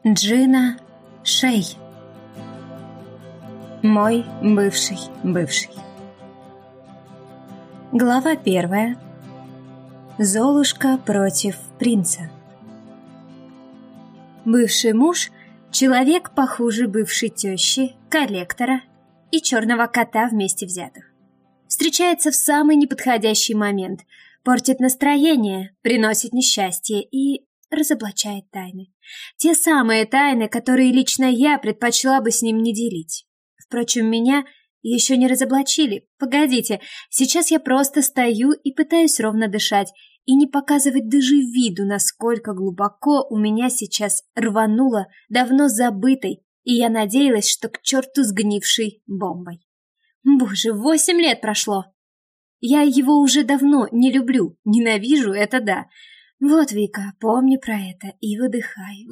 Джина Шей. Мой бывший. Глава 1. Золушка против принца. Бывший муж — человек похуже бывшей тещи, коллектора и черного кота вместе взятых. Встречается в самый неподходящий момент, портит настроение, приносит несчастье и разоблачает тайны. Те самые тайны, которые лично я предпочла бы с ним не делить. Впрочем, меня еще не разоблачили. Погодите, сейчас я просто стою и пытаюсь ровно дышать и не показывать даже виду, насколько глубоко у меня сейчас рвануло давно забытой, и я надеялась, что к черту сгнившей бомбой. Боже, 8 лет прошло! Я его уже давно не люблю, ненавижу, это да. Вот, Вика, помни про это и выдыхай.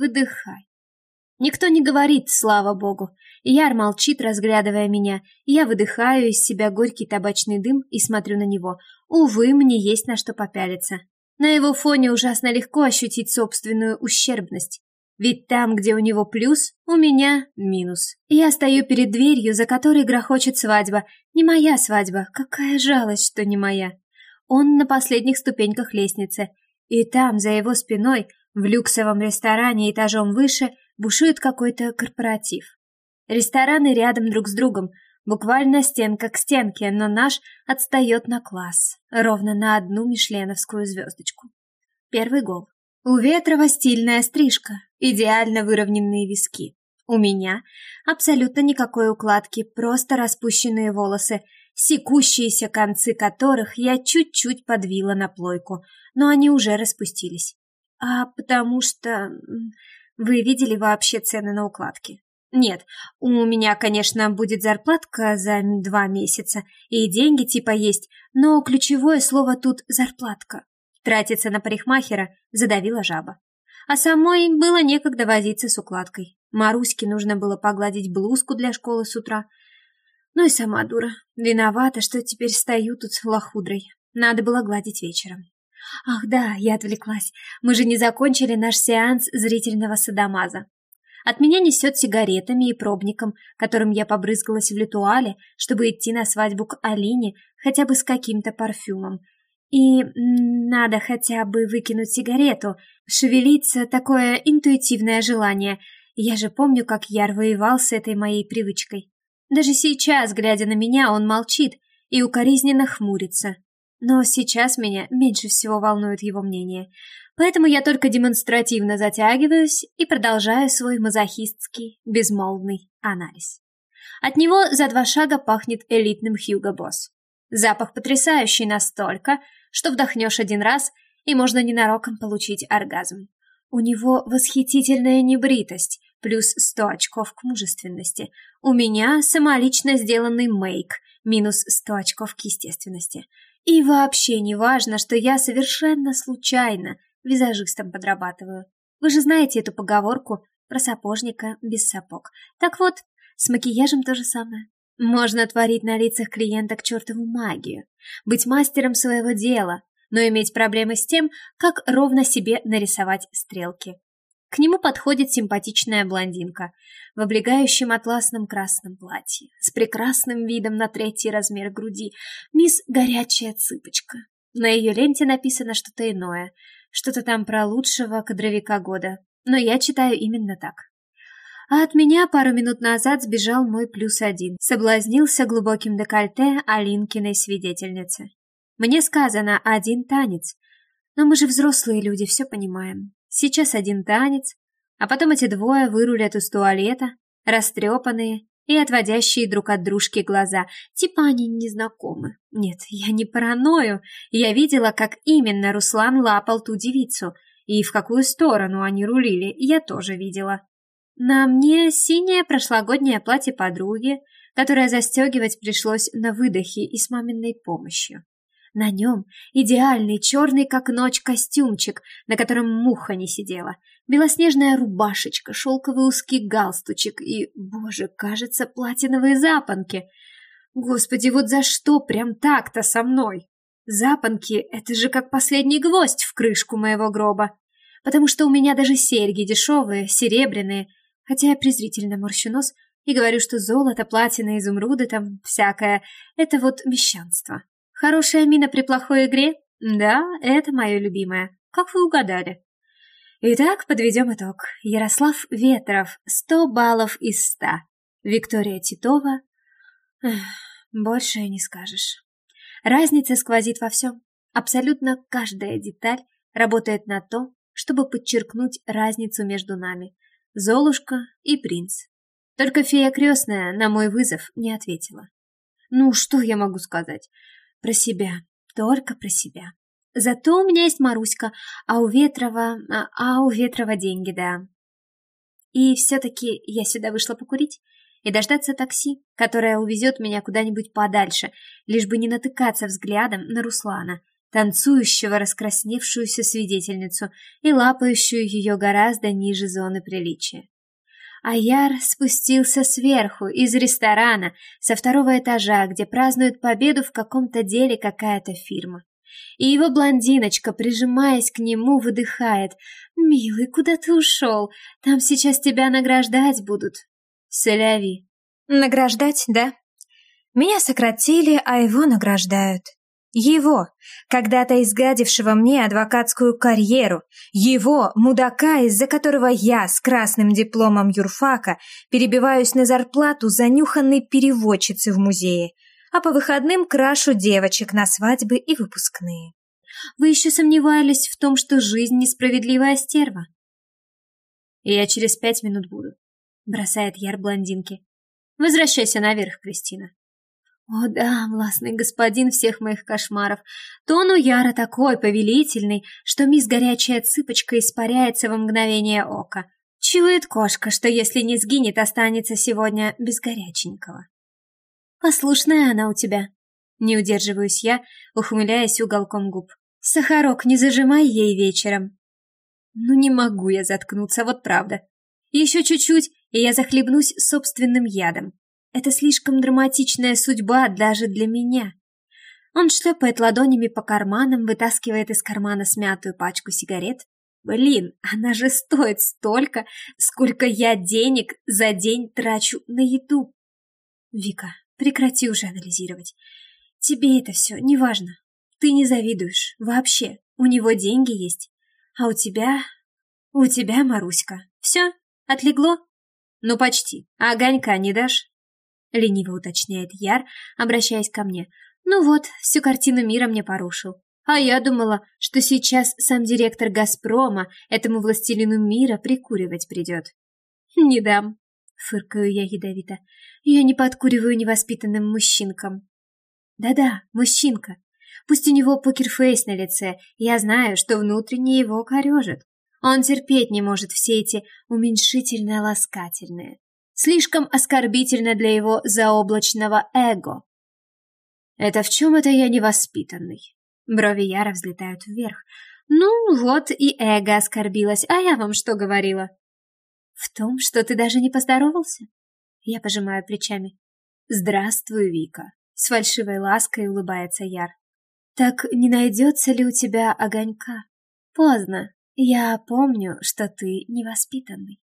Никто не говорит, слава богу. Яр молчит, разглядывая меня, и я выдыхаю из себя горький табачный дым и смотрю на него. Увы, мне есть на что попялиться. На его фоне ужасно легко ощутить собственную ущербность. Ведь там, где у него плюс, у меня минус. Я стою перед дверью, за которой грохочет свадьба. Не моя свадьба, какая жалость, что не моя. Он на последних ступеньках лестницы. И там, за его спиной, в люксовом ресторане этажом выше, бушует какой-то корпоратив. Рестораны рядом друг с другом, буквально стенка к стенке, но наш отстает на класс, ровно на 1 мишленовскую звездочку. Первый гол. У Ветрова стильная стрижка, идеально выровненные виски. У меня абсолютно никакой укладки, просто распущенные волосы, секущиеся концы которых я чуть-чуть подвила на плойку, но они уже распустились. А потому что... Вы видели вообще цены на укладки? Нет, у меня, конечно, будет зарплатка за 2 месяца, и деньги типа есть, но ключевое слово тут зарплатка. Тратиться на парикмахера задавила жаба. А самой было некогда возиться с укладкой. Маруське нужно было погладить блузку для школы с утра. Ну и сама дура. Виновата, что теперь стою тут лохудрой. Надо было гладить вечером. Ах да, я отвлеклась. Мы же не закончили наш сеанс зрительного садомаза. От меня несет сигаретами и пробником, которым я побрызгалась в ритуале, чтобы идти на свадьбу к Алине хотя бы с каким-то парфюмом. И надо хотя бы выкинуть сигарету. Шевелиться — такое интуитивное желание. Я же помню, как Яр воевал с этой моей привычкой. Даже сейчас, глядя на меня, он молчит и укоризненно хмурится. Но сейчас меня меньше всего волнует его мнение. Поэтому я только демонстративно затягиваюсь и продолжаю свой мазохистский, безмолвный анализ. От него за 2 шага пахнет элитным Hugo Boss. Запах потрясающий настолько, что вдохнешь 1 раз, и можно ненароком получить оргазм. У него восхитительная небритость, плюс 100 очков к мужественности. У меня самолично сделанный мейк, минус 100 очков к естественности. И вообще не важно, что я совершенно случайно визажистом подрабатываю. Вы же знаете эту поговорку про сапожника без сапог. Так вот, с макияжем то же самое. Можно творить на лицах клиенток чертову магию, быть мастером своего дела, но иметь проблемы с тем, как ровно себе нарисовать стрелки. К нему подходит симпатичная блондинка в облегающем атласном красном платье, с прекрасным видом на 3-й размер груди, мисс Горячая Цыпочка. На ее ленте написано что-то иное, что-то там про лучшего кадровика года, но я читаю именно так. А от меня пару минут назад сбежал мой +1, соблазнился глубоким декольте Алинкиной свидетельницы. Мне сказано 1 танец, но мы же взрослые люди, все понимаем. Сейчас 1 танец, а потом эти 2 вырулят из туалета, растрепанные и отводящие друг от дружки глаза, типа они незнакомы. Нет, я не параною, я видела, как именно Руслан лапал ту девицу, и в какую сторону они рулили, я тоже видела. На мне синее прошлогоднее платье подруги, которое застегивать пришлось на выдохе и с маминой помощью. На нем идеальный черный как ночь костюмчик, на котором муха не сидела, белоснежная рубашечка, шелковый узкий галстучек и, боже, кажется, платиновые запонки. Господи, вот за что прям так-то со мной? Запонки — это же как последний гвоздь в крышку моего гроба. потому что у меня даже серьги дешевые, серебряные, хотя я презрительно морщу нос и говорю, что золото, платина, изумруды там всякое — это вот мещанство. Хорошая мина при плохой игре? Да, это мое любимое. Как вы угадали? Итак, подведем итог. Ярослав Ветров, 100 баллов из 100. Виктория Титова... больше не скажешь. Разница сквозит во всем. Абсолютно каждая деталь работает на то, чтобы подчеркнуть разницу между нами. Золушка и принц. Только фея крестная на мой вызов не ответила. Ну, что я могу сказать? Про себя. Только про себя. Зато у меня есть Маруська, а у Ветрова деньги, да. И все-таки я сюда вышла покурить и дождаться такси, которое увезет меня куда-нибудь подальше, лишь бы не натыкаться взглядом на Руслана, танцующего раскрасневшуюся свидетельницу и лапающую ее гораздо ниже зоны приличия. А Яр спустился сверху, из ресторана, со 2-го этажа, где празднует победу в каком-то деле какая-то фирма. И его блондиночка, прижимаясь к нему, выдыхает: «Милый, куда ты ушел? Там сейчас тебя награждать будут». Соляви. Награждать, да? Меня сократили, а его награждают. Его, когда-то изгадившего мне адвокатскую карьеру, его, мудака, из-за которого я с красным дипломом юрфака перебиваюсь на зарплату занюханной переводчицы в музее, а по выходным крашу девочек на свадьбы и выпускные. Вы еще сомневались в том, что жизнь несправедливая стерва? И я через 5 минут буду, бросает Яр блондинке. Возвращайся наверх, Кристина. О да, властный господин всех моих кошмаров. Тон у Яра такой повелительный, что мисс Горячая Цыпочка испаряется во мгновение ока. Чует кошка, что если не сгинет, останется сегодня без горяченького. Послушная она у тебя. Не удерживаюсь я, ухмыляясь уголком губ. Сахарок не зажимай ей вечером. Ну не могу я заткнуться, вот правда. Еще чуть-чуть, и я захлебнусь собственным ядом. Это слишком драматичная судьба даже для меня. Он шлепает ладонями по карманам, вытаскивает из кармана смятую пачку сигарет. Блин, она же стоит столько, сколько я денег за день трачу на еду. Вика, прекрати уже анализировать. Тебе это все не важно. Ты не завидуешь. Вообще, у него деньги есть. А у тебя, Маруська. Все, отлегло? Ну почти. А огонька не дашь? Лениво уточняет Яр, обращаясь ко мне. Ну вот, всю картину мира мне порушил. А я думала, что сейчас сам директор «Газпрома» этому властелину мира прикуривать придет. Не дам, фыркаю я ядовито. Я не подкуриваю невоспитанным мужчинкам. Да-да, мужчинка. Пусть у него покерфейс на лице, я знаю, что внутренне его корежит. Он терпеть не может все эти уменьшительно-ласкательные. Слишком оскорбительно для его заоблачного эго. Это в чем это я невоспитанный? Брови Яра взлетают вверх. Ну, вот и эго оскорбилось, а я вам что говорила? В том, что ты даже не поздоровался? Я пожимаю плечами. Здравствуй, Вика. С фальшивой лаской улыбается Яр. Так не найдется ли у тебя огонька? Поздно. Я помню, что ты невоспитанный.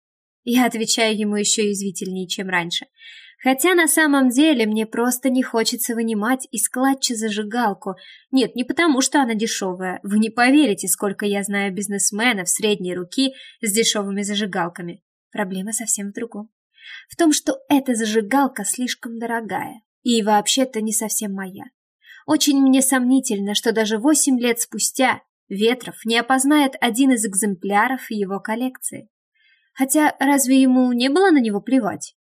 Я отвечаю ему еще язвительнее, чем раньше. Хотя на самом деле мне просто не хочется вынимать из клатча зажигалку. Нет, не потому, что она дешевая. Вы не поверите, сколько я знаю бизнесменов средней руки с дешевыми зажигалками. Проблема совсем в другом. В том, что эта зажигалка слишком дорогая. И вообще-то не совсем моя. Очень мне сомнительно, что даже 8 лет спустя Ветров не опознает один из экземпляров его коллекции. Хотя разве ему не было на него плевать?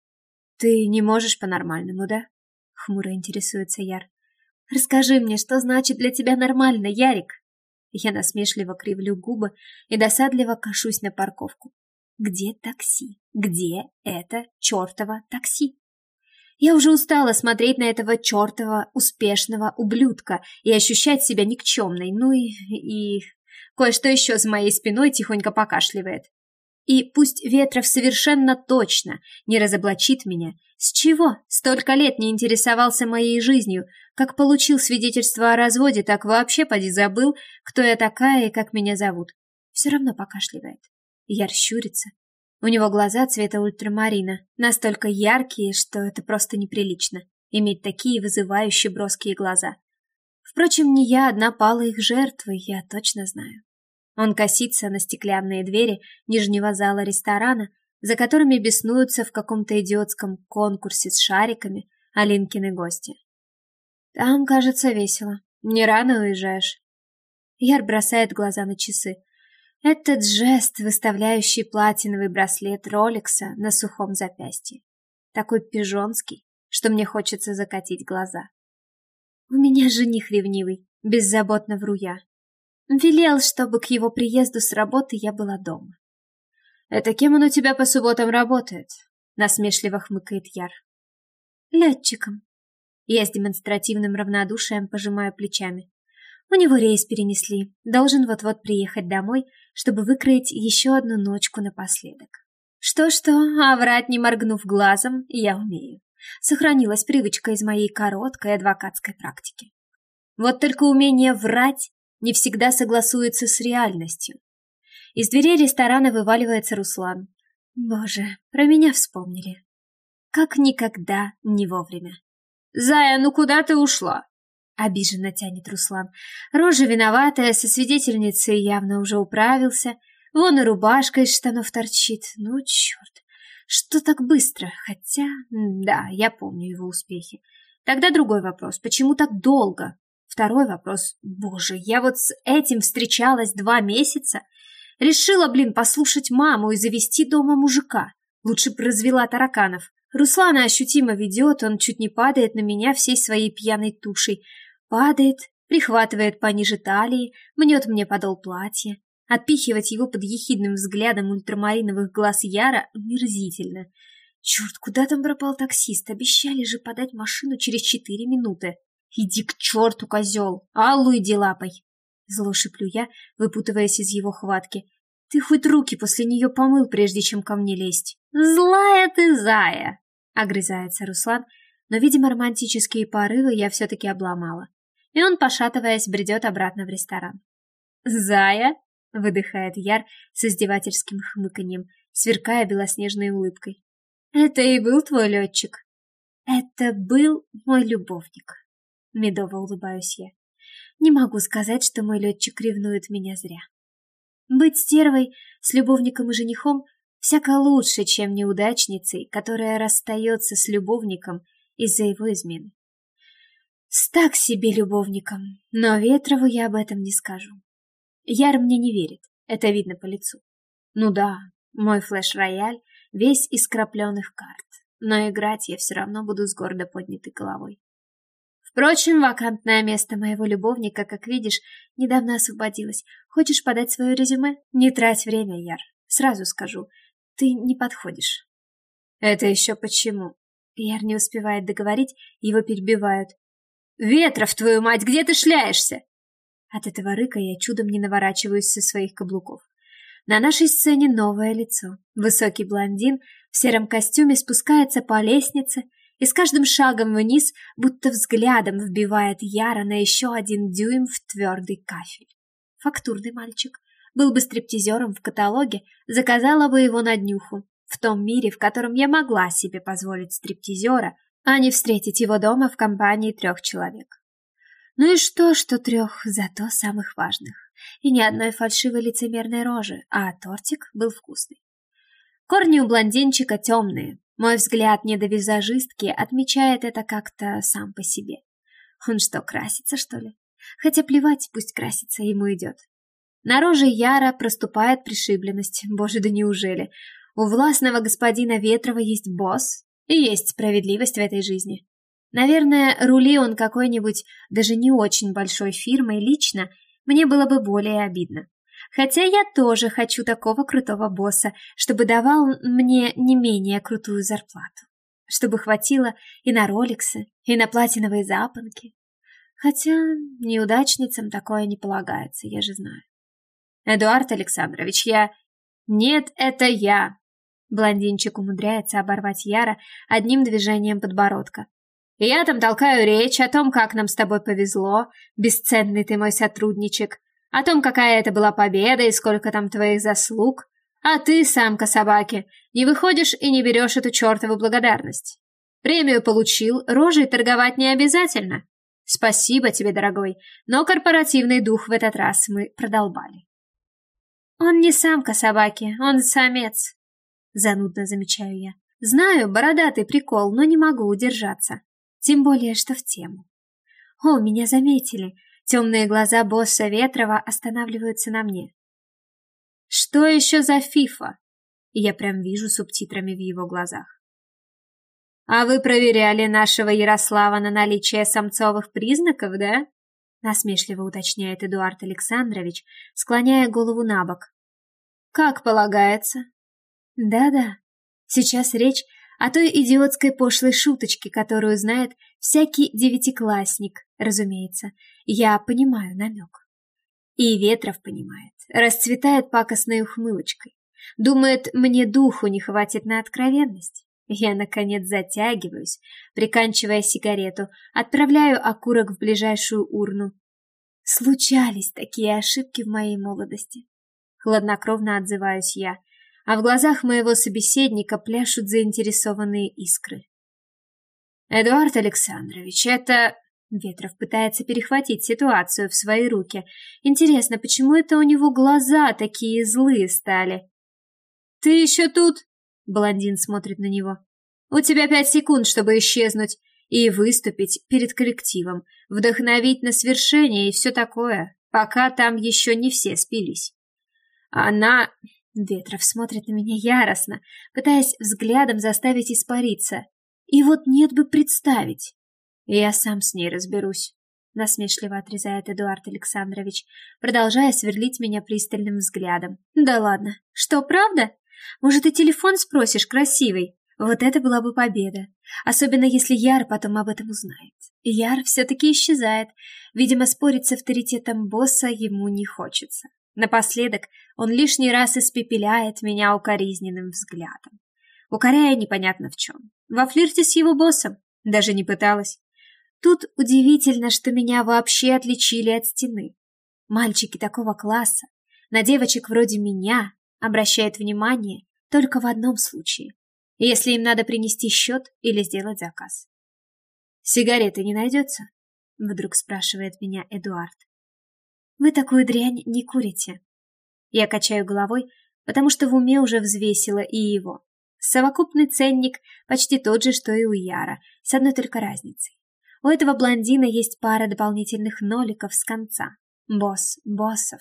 Ты не можешь по-нормальному, да? Хмуро интересуется Яр. Расскажи мне, что значит для тебя нормально, Ярик? Я насмешливо кривлю губы и досадливо кашусь на парковку. Где такси? Где это чертово такси? Я уже устала смотреть на этого чертова успешного ублюдка и ощущать себя никчемной. Ну и кое-что еще за моей спиной тихонько покашливает. И пусть Ветров совершенно точно не разоблачит меня, с чего столько лет не интересовался моей жизнью, как получил свидетельство о разводе, так вообще поди забыл, кто я такая и как меня зовут. Все равно покашливает. Яр щурится. У него глаза цвета ультрамарина, настолько яркие, что это просто неприлично, иметь такие вызывающие броские глаза. Впрочем, не я одна пала их жертвой, я точно знаю. Он косится на стеклянные двери нижнего зала ресторана, за которыми беснуются в каком-то идиотском конкурсе с шариками Алинкины гости. Там, кажется, весело. Не рано уезжаешь? Яр бросает глаза на часы. Этот жест, выставляющий платиновый браслет Ролекса на сухом запястье. Такой пижонский, что мне хочется закатить глаза. У меня жених ревнивый, беззаботно вру я. Велел, чтобы к его приезду с работы я была дома. «Это кем он у тебя по субботам работает?» — насмешливо хмыкает Яр. «Летчиком». Я с демонстративным равнодушием пожимаю плечами. У него рейс перенесли, должен вот-вот приехать домой, чтобы выкроить еще одну ночку напоследок. Что-что, а врать не моргнув глазом я умею. Сохранилась привычка из моей короткой адвокатской практики. Вот только умение врать не всегда согласуется с реальностью. Из дверей ресторана вываливается Руслан. Боже, про меня вспомнили. Как никогда не вовремя. «Зая, ну куда ты ушла?» Обиженно тянет Руслан. Рожа виноватая, со свидетельницей явно уже управился. Вон и рубашка из штанов торчит. Ну, черт, что так быстро? Хотя, да, я помню его успехи. Тогда другой вопрос. Почему так долго? Второй вопрос. Боже, я вот с этим встречалась 2 месяца. Решила, послушать маму и завести дома мужика. Лучше бы развела тараканов. Руслана ощутимо ведет, он чуть не падает на меня всей своей пьяной тушей. Падает, прихватывает пониже талии, мнет мне подол платья. Отпихивать его под ехидным взглядом ультрамариновых глаз Яра омерзительно. Черт, куда там пропал таксист? Обещали же подать машину через 4 минуты. Иди к черту, козел! Аллу иди лапой! Зло шиплю я, выпутываясь из его хватки. Ты хоть руки после нее помыл, прежде чем ко мне лезть. Злая ты, Зая! Огрызается Руслан, но, видимо, романтические порывы я все-таки обломала. И он, пошатываясь, бредет обратно в ресторан. «Зая?» — выдыхает Яр с издевательским хмыканьем, сверкая белоснежной улыбкой. «Это и был твой летчик?» «Это был мой любовник», — медово улыбаюсь я. «Не могу сказать, что мой летчик ревнует меня зря. Быть стервой с любовником и женихом всяко лучше, чем неудачницей, которая расстается с любовником из-за его измены. С так себе любовником, но Ветрову я об этом не скажу. Яр мне не верит, это видно по лицу. Ну да, мой флеш-рояль весь из крапленых карт, но играть я все равно буду с гордо поднятой головой. Впрочем, вакантное место моего любовника, как видишь, недавно освободилось. Хочешь подать свое резюме? Не трать время, Яр. Сразу скажу, ты не подходишь. Это еще почему? Яр не успевает договорить, его перебивают. Ветров, твою мать, где ты шляешься? От этого рыка я чудом не наворачиваюсь со своих каблуков. На нашей сцене новое лицо. Высокий блондин в сером костюме спускается по лестнице и с каждым шагом вниз будто взглядом вбивает Яра на еще 1 дюйм в твердый кафель. Фактурный мальчик. Был бы стриптизером в каталоге, заказала бы его на днюху. В том мире, в котором я могла себе позволить стриптизера, а не встретить его дома в компании 3 человек. Ну и что 3, зато самых важных. И ни одной фальшивой лицемерной рожи, а тортик был вкусный. Корни у блондинчика темные. Мой взгляд недовизажистки отмечает это как-то сам по себе. Он что, красится, что ли? Хотя плевать, пусть красится, ему идет. На роже Яра проступает пришибленность. Боже, да неужели? У властного господина Ветрова есть босс, и есть справедливость в этой жизни. Наверное, рули он какой-нибудь даже не очень большой фирмой лично, мне было бы более обидно. Хотя я тоже хочу такого крутого босса, чтобы давал мне не менее крутую зарплату. Чтобы хватило и на роликсы, и на платиновые запонки. Хотя неудачницам такое не полагается, я же знаю. Эдуард Александрович, я... Нет, это я. Блондинчик умудряется оборвать Яра одним движением подбородка. Я там толкаю речь о том, как нам с тобой повезло, бесценный ты мой сотрудничек. О том, какая это была победа и сколько там твоих заслуг. А ты, самка собаки, не выходишь и не берешь эту чертову благодарность. Премию получил, рожей торговать не обязательно. Спасибо тебе, дорогой, но корпоративный дух в этот раз мы продолбали. Он не самка собаки, он самец, занудно замечаю я. Знаю, бородатый прикол, но не могу удержаться. Тем более, что в тему. О, меня заметили. Темные глаза босса Ветрова останавливаются на мне. Что еще за фифа? Я прям вижу субтитрами в его глазах. А вы проверяли нашего Ярослава на наличие самцовых признаков, да? Насмешливо уточняет Эдуард Александрович, склоняя голову набок. Как полагается? Да-да. Сейчас речь о той идиотской пошлой шуточке, которую знает всякий девятиклассник, разумеется. Я понимаю намек. И Ветров понимает, расцветает пакостной ухмылочкой. Думает, мне духу не хватит на откровенность. Я, наконец, затягиваюсь, приканчивая сигарету, отправляю окурок в ближайшую урну. Случались такие ошибки в моей молодости. Хладнокровно отзываюсь я, а в глазах моего собеседника пляшут заинтересованные искры. «Эдуард Александрович, это...» Ветров пытается перехватить ситуацию в свои руки. Интересно, почему это у него глаза такие злые стали? «Ты еще тут?» Блондин смотрит на него. «У тебя 5 секунд, чтобы исчезнуть и выступить перед коллективом, вдохновить на свершение и все такое, пока там еще не все спились». Она... Ветров смотрит на меня яростно, пытаясь взглядом заставить испариться. И вот нет бы представить. Я сам с ней разберусь, насмешливо отрезает Эдуард Александрович, продолжая сверлить меня пристальным взглядом. Да ладно, что, правда? Может, и телефон спросишь, красивый? Вот это была бы победа. Особенно если Яр потом об этом узнает. Яр все-таки исчезает. Видимо, спорить с авторитетом босса ему не хочется. Напоследок он лишний раз испепеляет меня укоризненным взглядом. Укоряя непонятно в чем. Во флирте с его боссом. Даже не пыталась. Тут удивительно, что меня вообще отличили от стены. Мальчики такого класса на девочек вроде меня обращают внимание только в одном случае. Если им надо принести счет или сделать заказ. «Сигареты не найдется?» — вдруг спрашивает меня Эдуард. «Вы такую дрянь не курите». Я качаю головой, потому что в уме уже взвесила и его. Совокупный ценник почти тот же, что и у Яра, с одной только разницей. У этого блондина есть пара дополнительных ноликов с конца. Босс боссов.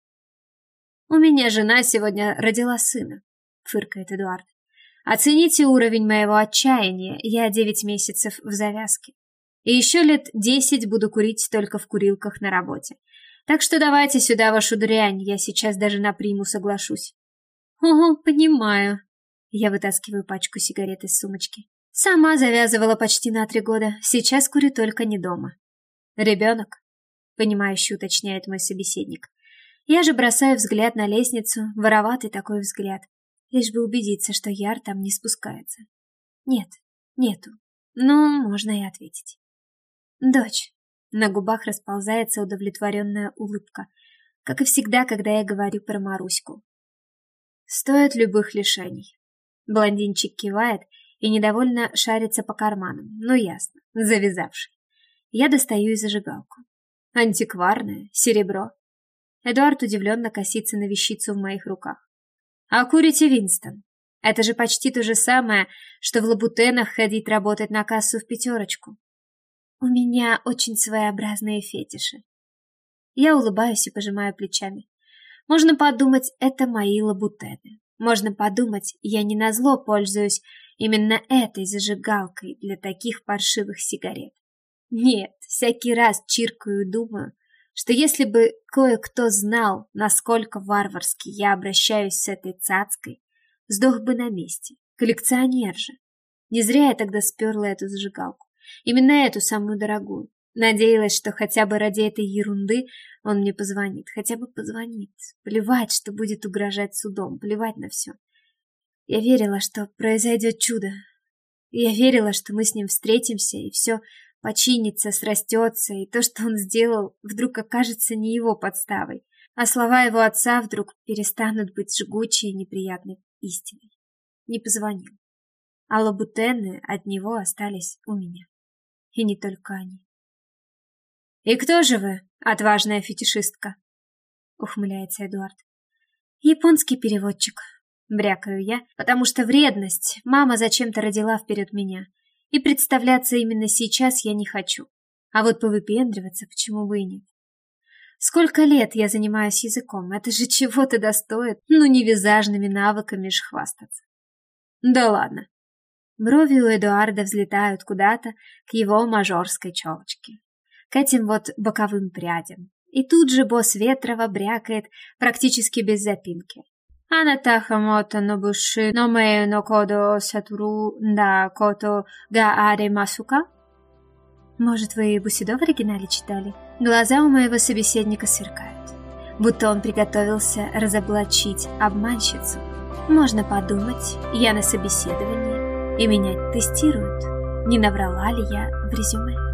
«У меня жена сегодня родила сына», — фыркает Эдуард. «Оцените уровень моего отчаяния, я 9 месяцев в завязке. И еще лет 10 буду курить только в курилках на работе. Так что давайте сюда вашу дрянь, я сейчас даже на приму соглашусь». «Ого, понимаю». Я вытаскиваю пачку сигарет из сумочки. Сама завязывала почти на 3 года, сейчас курю только не дома. «Ребенок?» — понимающе уточняет мой собеседник. Я же бросаю взгляд на лестницу, вороватый такой взгляд, лишь бы убедиться, что Яр там не спускается. Нет, нету. Ну, можно и ответить. «Дочь». На губах расползается удовлетворенная улыбка, как и всегда, когда я говорю про Маруську. «Стоит любых лишений». Блондинчик кивает и недовольно шарится по карманам. Ну ясно, завязавший. Я достаю и зажигалку. Антикварная, серебро. Эдуард удивленно косится на вещицу в моих руках. «А курите, Винстон? Это же почти то же самое, что в лабутенах ходить работать на кассу в 5. У меня очень своеобразные фетиши». Я улыбаюсь и пожимаю плечами. Можно подумать, это мои лабутены. Можно подумать, я не назло пользуюсь именно этой зажигалкой для таких паршивых сигарет. Нет, всякий раз чиркаю и думаю, что если бы кое-кто знал, насколько варварски я обращаюсь с этой цацкой, сдох бы на месте. Коллекционер же. Не зря я тогда сперла эту зажигалку. Именно эту самую дорогую. Надеялась, что хотя бы ради этой ерунды он мне позвонит. Хотя бы позвонит. Плевать, что будет угрожать судом. Плевать на все. Я верила, что произойдет чудо. Я верила, что мы с ним встретимся, и все починится, срастется, и то, что он сделал, вдруг окажется не его подставой. А слова его отца вдруг перестанут быть жгучей и неприятной истиной. Не позвонил. А лабутены от него остались у меня. И не только они. «И кто же вы, отважная фетишистка?» — ухмыляется Эдуард. «Японский переводчик», — брякаю я, потому что вредность мама зачем-то родила вперед меня, и представляться именно сейчас я не хочу. А вот повыпендриваться почему бы и нет. Сколько лет я занимаюсь языком, это же чего-то достоит, ну не визажными навыками ж хвастаться. Да ладно. Брови у Эдуарда взлетают куда-то к его мажорской челочке, к этим вот боковым прядям. И тут же босс Ветрова брякает практически без запинки. «Анатаха мото нобуши номею но кодо сатуру да кото га аре масука?» Может, вы Бусидо в оригинале читали? Глаза у моего собеседника сверкают, будто он приготовился разоблачить обманщицу. Можно подумать, я на собеседовании, и меня тестируют, не наврала ли я в резюме.